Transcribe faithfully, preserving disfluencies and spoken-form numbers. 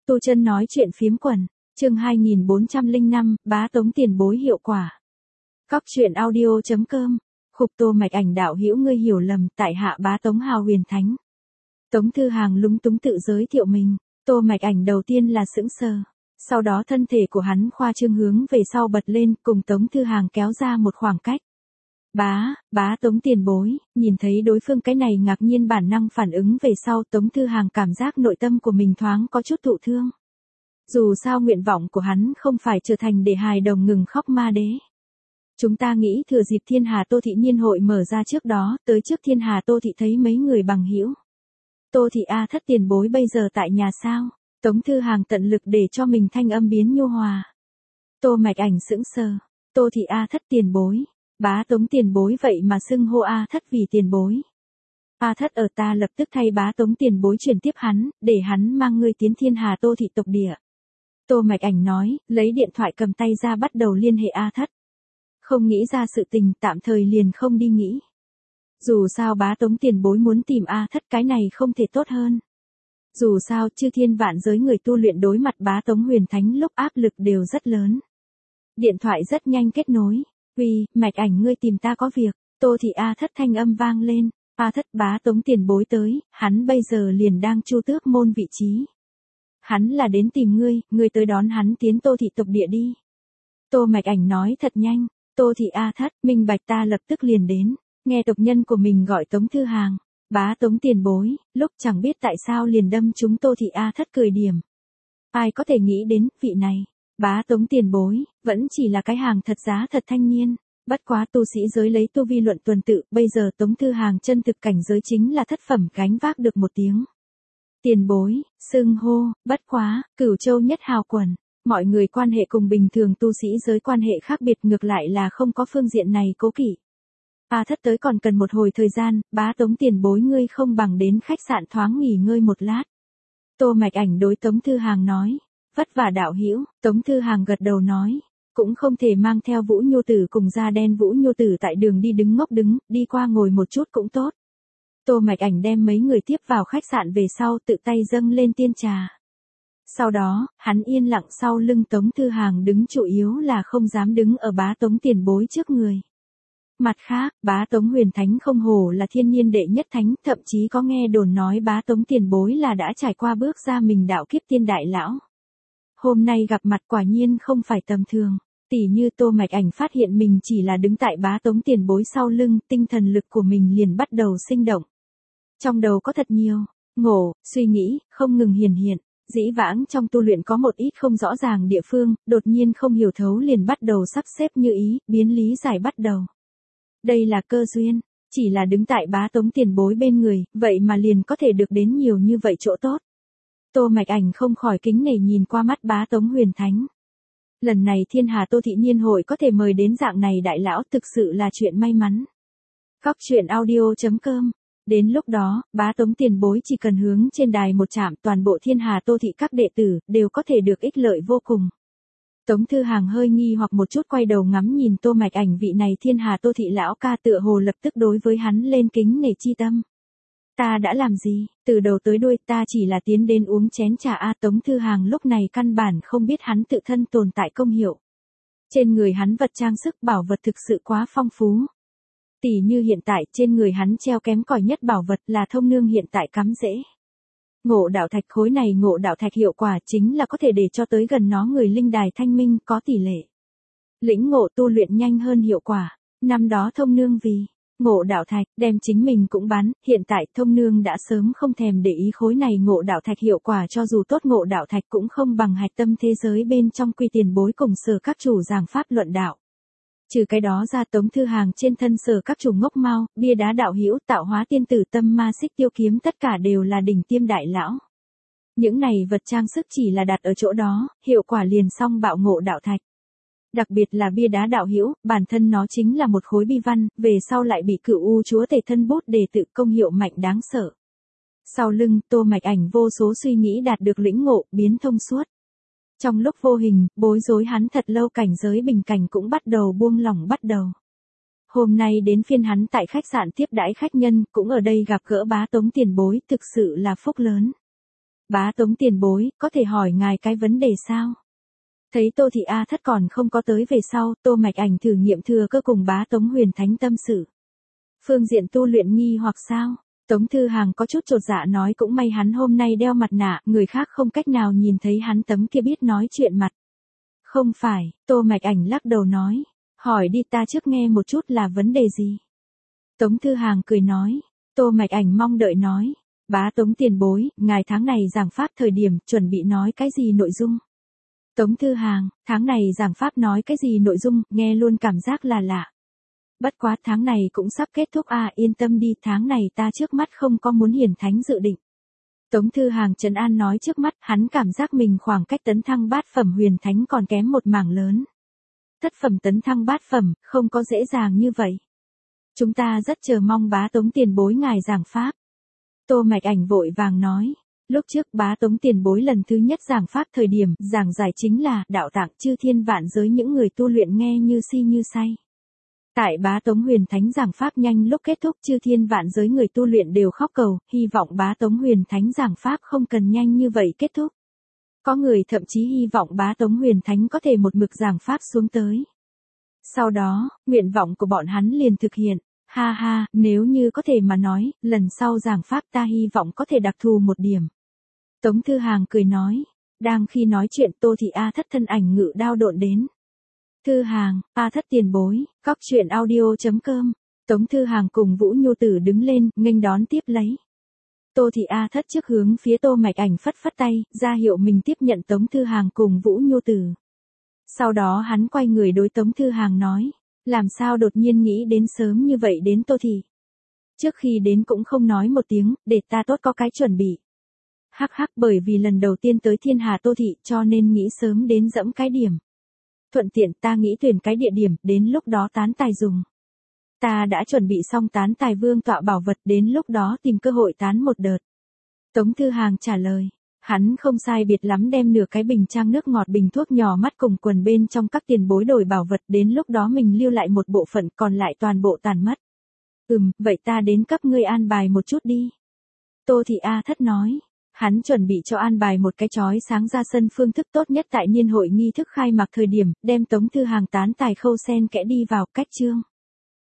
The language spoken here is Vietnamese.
Tu Chân nói chuyện phiếm quần, chương hai nghìn bốn trăm lẻ năm, bá tống tiền bối hiệu quả. Cóc truyện audio chấm com, khục Tô Mạch Ảnh đạo hữu ngươi hiểu lầm, tại hạ bá tống hào huyền thánh. Tống Thư Hàng lúng túng tự giới thiệu mình, Tô Mạch Ảnh đầu tiên là sững sờ, sau đó thân thể của hắn khoa trương hướng về sau bật lên, cùng Tống Thư Hàng kéo ra một khoảng cách. Bá, bá tống tiền bối, nhìn thấy đối phương cái này ngạc nhiên bản năng phản ứng về sau, Tống Thư Hàng cảm giác nội tâm của mình thoáng có chút thụ thương. Dù sao nguyện vọng của hắn không phải trở thành để hài đồng ngừng khóc ma đế. Chúng ta nghĩ thừa dịp Thiên Hà Tô Thị niên hội mở ra trước đó, tới trước Thiên Hà Tô Thị thấy mấy người bằng hữu. Tô Thị A thất tiền bối bây giờ tại nhà sao? Tống Thư Hàng tận lực để cho mình thanh âm biến nhu hòa. Tô Mạch Ảnh sững sờ, Tô Thị A thất tiền bối. Bá tống tiền bối vậy mà xưng hô A thất vì tiền bối. A thất ở ta lập tức thay bá tống tiền bối chuyển tiếp hắn, để hắn mang ngươi tiến Thiên Hà Tô Thị tộc địa. Tô Mạch Ảnh nói, lấy điện thoại cầm tay ra bắt đầu liên hệ A thất. Không nghĩ ra sự tình, tạm thời liền không đi nghĩ. Dù sao bá tống tiền bối muốn tìm A thất cái này không thể tốt hơn. Dù sao chư thiên vạn giới người tu luyện đối mặt bá tống huyền thánh lúc áp lực đều rất lớn. Điện thoại rất nhanh kết nối. Uy, Mạch Ảnh ngươi tìm ta có việc. Tô Thị A thất thanh âm vang lên. A thất bá tống tiền bối tới, hắn bây giờ liền đang Chu Tước môn vị trí. Hắn là đến tìm ngươi, ngươi tới đón hắn tiến Tô Thị tộc địa đi. Tô Mạch Ảnh nói thật nhanh. Tô Thị A thất, minh bạch ta lập tức liền đến. Nghe tộc nhân của mình gọi Tống Thư Hàng. Bá tống tiền bối, lúc chẳng biết tại sao liền đâm chúng Tô Thị A thất cười điểm. Ai có thể nghĩ đến, vị này. Bá tống tiền bối, vẫn chỉ là cái hàng thật giá thật thanh niên, bất quá tu sĩ giới lấy tu vi luận tuần tự, bây giờ Tống Thư Hàng chân thực cảnh giới chính là thất phẩm gánh vác được một tiếng. Tiền bối, xưng hô, bất quá, Cửu Châu nhất hào quần, mọi người quan hệ cùng bình thường tu sĩ giới quan hệ khác biệt ngược lại là không có phương diện này cố kỵ. A thất tới còn cần một hồi thời gian, bá tống tiền bối ngươi không bằng đến khách sạn thoáng nghỉ ngơi một lát. Tô Mạch Ảnh đối Tống Thư Hàng nói. Vất vả đạo hữu, Tống Thư Hàng gật đầu nói, cũng không thể mang theo Vũ Nhô Tử cùng da đen Vũ Nhô Tử tại đường đi đứng ngốc đứng, đi qua ngồi một chút cũng tốt. Tô Mạch Ảnh đem mấy người tiếp vào khách sạn về sau tự tay dâng lên tiên trà. Sau đó, hắn yên lặng sau lưng Tống Thư Hàng đứng chủ yếu là không dám đứng ở bá tống tiền bối trước người. Mặt khác, bá tống huyền thánh không hổ là thiên nhiên đệ nhất thánh, thậm chí có nghe đồn nói bá tống tiền bối là đã trải qua bước ra mình đạo kiếp tiên đại lão. Hôm nay gặp mặt quả nhiên không phải tầm thường, tỉ như Tô Mạch Ảnh phát hiện mình chỉ là đứng tại bá tống tiền bối sau lưng, tinh thần lực của mình liền bắt đầu sinh động. Trong đầu có thật nhiều, ngộ, suy nghĩ, không ngừng hiển hiện, dĩ vãng trong tu luyện có một ít không rõ ràng địa phương, đột nhiên không hiểu thấu liền bắt đầu sắp xếp như ý, biến lý giải bắt đầu. Đây là cơ duyên, chỉ là đứng tại bá tống tiền bối bên người, vậy mà liền có thể được đến nhiều như vậy chỗ tốt. Tô Mạch Ảnh không khỏi kính nể nhìn qua mắt bá tống huyền thánh. Lần này Thiên Hà Tô Thị niên hội có thể mời đến dạng này đại lão thực sự là chuyện may mắn. Cóc truyện audio chấm com. Đến lúc đó, bá tống tiền bối chỉ cần hướng trên đài một chạm, toàn bộ Thiên Hà Tô Thị các đệ tử đều có thể được ích lợi vô cùng. Tống Thư Hàng hơi nghi hoặc một chút quay đầu ngắm nhìn Tô Mạch Ảnh vị này Thiên Hà Tô Thị lão ca tựa hồ lập tức đối với hắn lên kính nể chi tâm. Ta đã làm gì, từ đầu tới đuôi ta chỉ là tiến đến uống chén trà A. Tống Thư Hàng lúc này căn bản không biết hắn tự thân tồn tại công hiệu. Trên người hắn vật trang sức bảo vật thực sự quá phong phú. Tỷ như hiện tại trên người hắn treo kém cỏi nhất bảo vật là thông nương hiện tại cắm rễ. Ngộ đạo thạch khối này ngộ đạo thạch hiệu quả chính là có thể để cho tới gần nó người linh đài thanh minh có tỷ lệ. Lĩnh ngộ tu luyện nhanh hơn hiệu quả, năm đó thông nương vì ngộ đạo thạch, đem chính mình cũng bán, hiện tại thông nương đã sớm không thèm để ý khối này ngộ đạo thạch hiệu quả cho dù tốt ngộ đạo thạch cũng không bằng hạch tâm thế giới bên trong quy tiền bối cùng sở các chủ giảng pháp luận đạo. Trừ cái đó ra Tống Thư Hàng trên thân sở các chủ ngốc mau, bia đá đạo hữu tạo hóa tiên tử tâm ma xích tiêu kiếm tất cả đều là đỉnh tiêm đại lão. Những này vật trang sức chỉ là đặt ở chỗ đó, hiệu quả liền xong bạo ngộ đạo thạch. Đặc biệt là bia đá đạo hữu, bản thân nó chính là một khối bi văn, về sau lại bị Cửu U chúa tể thân bút để tự công hiệu mạnh đáng sợ. Sau lưng, Tô Mạch Ảnh vô số suy nghĩ đạt được lĩnh ngộ, biến thông suốt. Trong lúc vô hình, bối rối hắn thật lâu cảnh giới bình cảnh cũng bắt đầu buông lỏng bắt đầu. Hôm nay đến phiên hắn tại khách sạn tiếp đãi khách nhân, cũng ở đây gặp gỡ bá tống tiền bối, thực sự là phúc lớn. Bá Tống tiền bối, có thể hỏi ngài cái vấn đề sao? Thấy Tô Thị A Thất còn không có tới về sau, Tô Mạch Ảnh thử nghiệm thừa cơ cùng Bá Tống Huyền Thánh tâm sự. Phương diện tu luyện nghi hoặc sao? Tống Thư Hàng có chút chột dạ nói cũng may hắn hôm nay đeo mặt nạ, người khác không cách nào nhìn thấy hắn tấm kia biết nói chuyện mặt. Không phải, Tô Mạch Ảnh lắc đầu nói. Hỏi đi, ta trước nghe một chút là vấn đề gì? Tống Thư Hàng cười nói. Tô Mạch Ảnh mong đợi nói. Bá Tống tiền bối, ngài tháng này giảng pháp thời điểm chuẩn bị nói cái gì nội dung? Tống Thư Hàng, tháng này giảng pháp nói cái gì nội dung, nghe luôn cảm giác là lạ. Bất quá tháng này cũng sắp kết thúc à, yên tâm đi, tháng này ta trước mắt không có muốn hiển thánh dự định. Tống Thư Hàng trấn an nói trước mắt, hắn cảm giác mình khoảng cách tấn thăng bát phẩm huyền thánh còn kém một mảng lớn. Thất phẩm tấn thăng bát phẩm, không có dễ dàng như vậy. Chúng ta rất chờ mong Bá Tống tiền bối ngài giảng pháp. Tô Mạch Ảnh vội vàng nói. Lúc trước Bá Tống tiền bối lần thứ nhất giảng pháp thời điểm, giảng giải chính là đạo tạng chư thiên vạn giới những người tu luyện nghe như si như say. Tại Bá Tống Huyền Thánh giảng pháp nhanh lúc kết thúc chư thiên vạn giới người tu luyện đều khóc cầu, hy vọng Bá Tống Huyền Thánh giảng pháp không cần nhanh như vậy kết thúc. Có người thậm chí hy vọng Bá Tống Huyền Thánh có thể một mực giảng pháp xuống tới. Sau đó, nguyện vọng của bọn hắn liền thực hiện. Ha ha, nếu như có thể mà nói, lần sau giảng pháp ta hy vọng có thể đặc thù một điểm. Tống Thư Hàng cười nói. Đang khi nói chuyện Tô Thị A Thất thân ảnh ngự đao độn đến. Thư Hàng, A Thất tiền bối, cóc truyện audio chấm com. Tống Thư Hàng cùng Vũ Nhu Tử đứng lên, nghênh đón tiếp lấy. Tô Thị A Thất trước hướng phía Tô Mạch Ảnh phất phất tay, ra hiệu mình tiếp nhận Tống Thư Hàng cùng Vũ Nhu Tử. Sau đó hắn quay người đối Tống Thư Hàng nói. Làm sao đột nhiên nghĩ đến sớm như vậy đến Tô Thị? Trước khi đến cũng không nói một tiếng, để ta tốt có cái chuẩn bị. Hắc hắc, bởi vì lần đầu tiên tới Thiên Hà Tô Thị cho nên nghĩ sớm đến dẫm cái điểm. Thuận tiện ta nghĩ tuyển cái địa điểm, đến lúc đó tán tài dùng. Ta đã chuẩn bị xong tán tài vương tọa bảo vật, đến lúc đó tìm cơ hội tán một đợt. Tống Thư Hàng trả lời. Hắn không sai biệt lắm đem nửa cái bình trang nước ngọt bình thuốc nhỏ mắt cùng quần bên trong các tiền bối đổi bảo vật, đến lúc đó mình lưu lại một bộ phận còn lại toàn bộ tàn mất. Ừm, vậy ta đến cấp ngươi an bài một chút đi. Tô Thị A Thất nói. Hắn chuẩn bị cho an bài một cái chói sáng ra sân phương thức tốt nhất tại niên hội nghi thức khai mạc thời điểm, đem Tống Thư Hàng tán tài khâu sen kẽ đi vào cách chương.